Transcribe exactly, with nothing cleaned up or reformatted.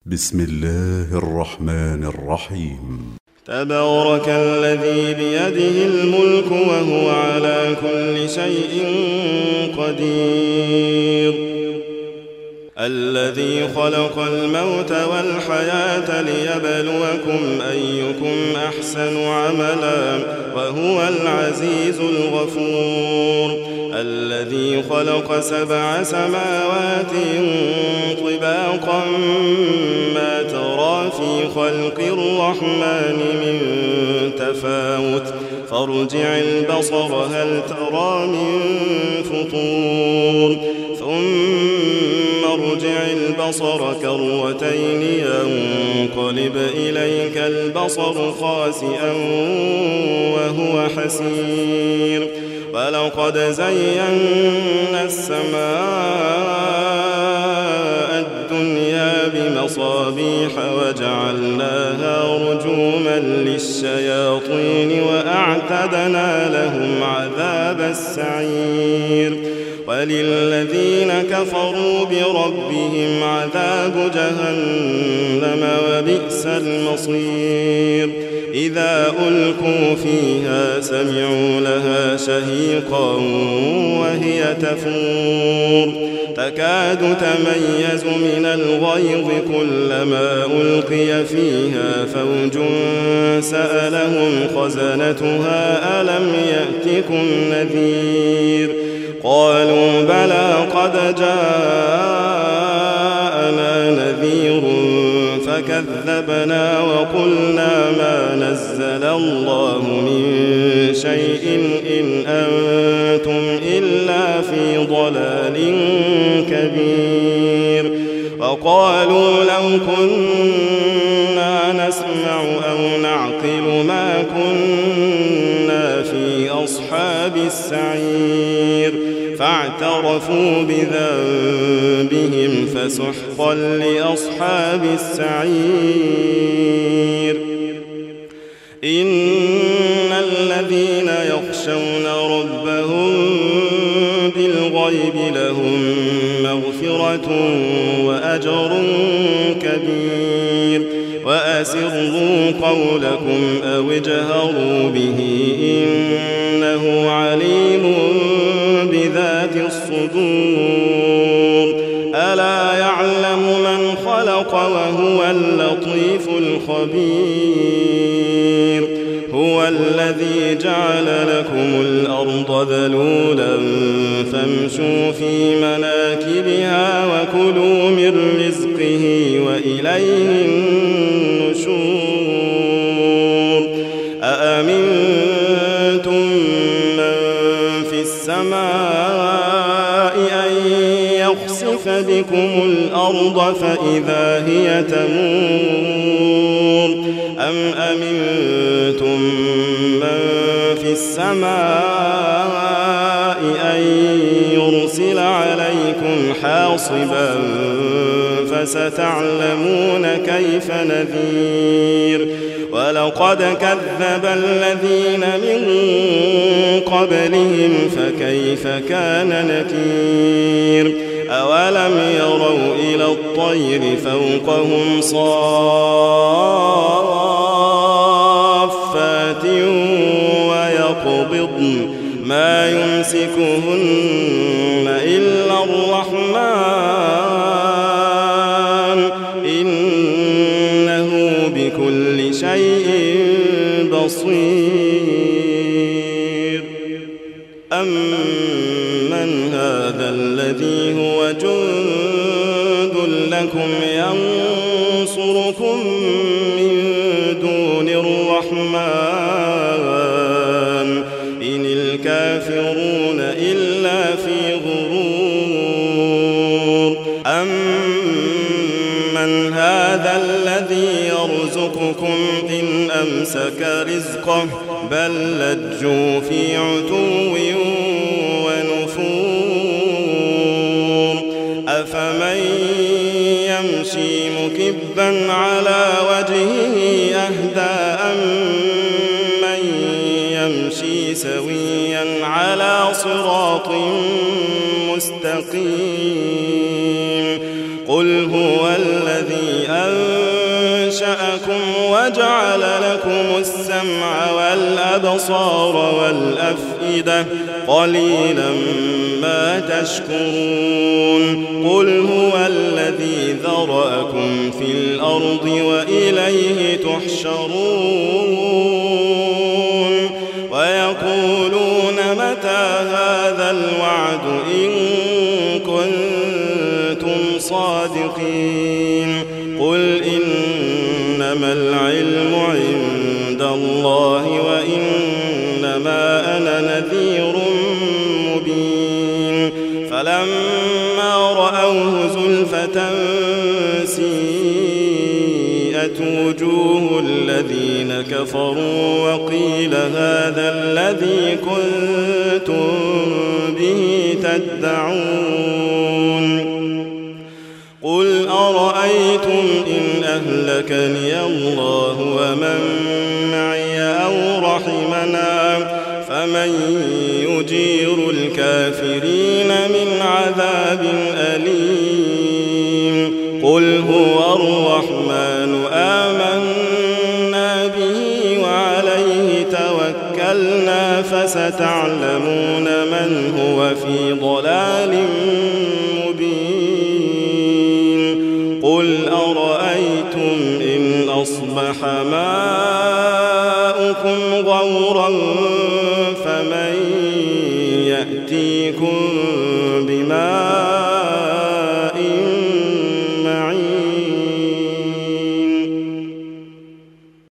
بسم الله الرحمن الرحيم. تبارك الذي بيده الملك وهو على كل شيء قدير، الذي خلق الموت والحياة ليبلوكم أيكم أحسن عملا وهو العزيز الغفور، الذي خلق سبع سماوات طباقا ما ترى في خلق الرحمن من تفاوت فارجع البصر هل ترى من فطور ثم ارجع البصر كرتين ينقلب إليك البصر خاسئا وهو حسير، ولقد زينا السماء الدنيا بمصابيح وجعلناها رجوما للشياطين وأعتدنا لهم عذاب السعير، وللذين كفروا بربهم عذاب جهنم وبئس المصير، إذا ألقوا فيها سمعوا لها شهيقا وهي تفور تكاد تميز من الغيظ كلما ألقي فيها فوج سألهم خزنتها ألم يأتكم نذير، قالوا بلى قد جاءنا نذير فكذبنا وقلنا ما نزل الله من شيء إن أنتم إلا في ضلال كبير، وقالوا لو كنا نسمع أو نعقل ما كنا في أصحاب السعير، فاعترفوا بذنبهم فسحقا لأصحاب السعير. إن الذين يخشون ربهم بالغيب لهم مغفرة وأجر كبير، وأسروا قولكم أو اجهروا به إنه عليم بذات الصدور، ألا يعلم من خلق وهو اللطيف الخبير، هو الذي جعل لكم الأرض ذلولا فامشوا في مناكبها وكلوا من رزقه وإليه النشور، أأمنتم من في السماء أن يخسف بكم الأرض فإذا هي تمور، أم أمنتم من في السماء أن يرسل عليكم حاصبا فستعلمون كيف نذير، ولقد كذب الذين من قبلهم فكيف كان نكير، أولم يروا إلى الطير فوقهم صافات ويقبضن ما يمسكهن إلا الرحمن إنه بكل شيء بصير، أمن هذا الذي هو جند لكم ينصركم من دون الرحمن إن الكافرون إلا في غرور، أمن هذا الذي يرزقكم إن أمسك رزقه بل لجوا في عتو ونفور، أفمن يمشي مكبا على وجهه أهدى أمن يمشي سويا على صراط مستقيم، قل هو الذي أنزل أنشأكم وجعل لكم السمع والأبصار والأفئدة قليلا ما تشكرون قل هو الذي ذرأكم في الأرض وإليه تحشرون ويقولون متى هذا الوعد إن كنتم صادقين قل إنما العلم عند الله وإنما أنا نذير مبين فلما رأوه زلفة سيئت وجوه الذين كفروا وقيل هذا الذي كنتم به تدعون قل أرأيتم إن أهلكني الله ومن معي أو رحمنا فمن يجير الكافرين من عذاب أليم قل هو الرحمن آمنا به وعليه توكلنا فستعلمون من هو في ضلال مبين قل أرأيتم إن أصبح ماؤكم غورا فمن يأتيكم بماء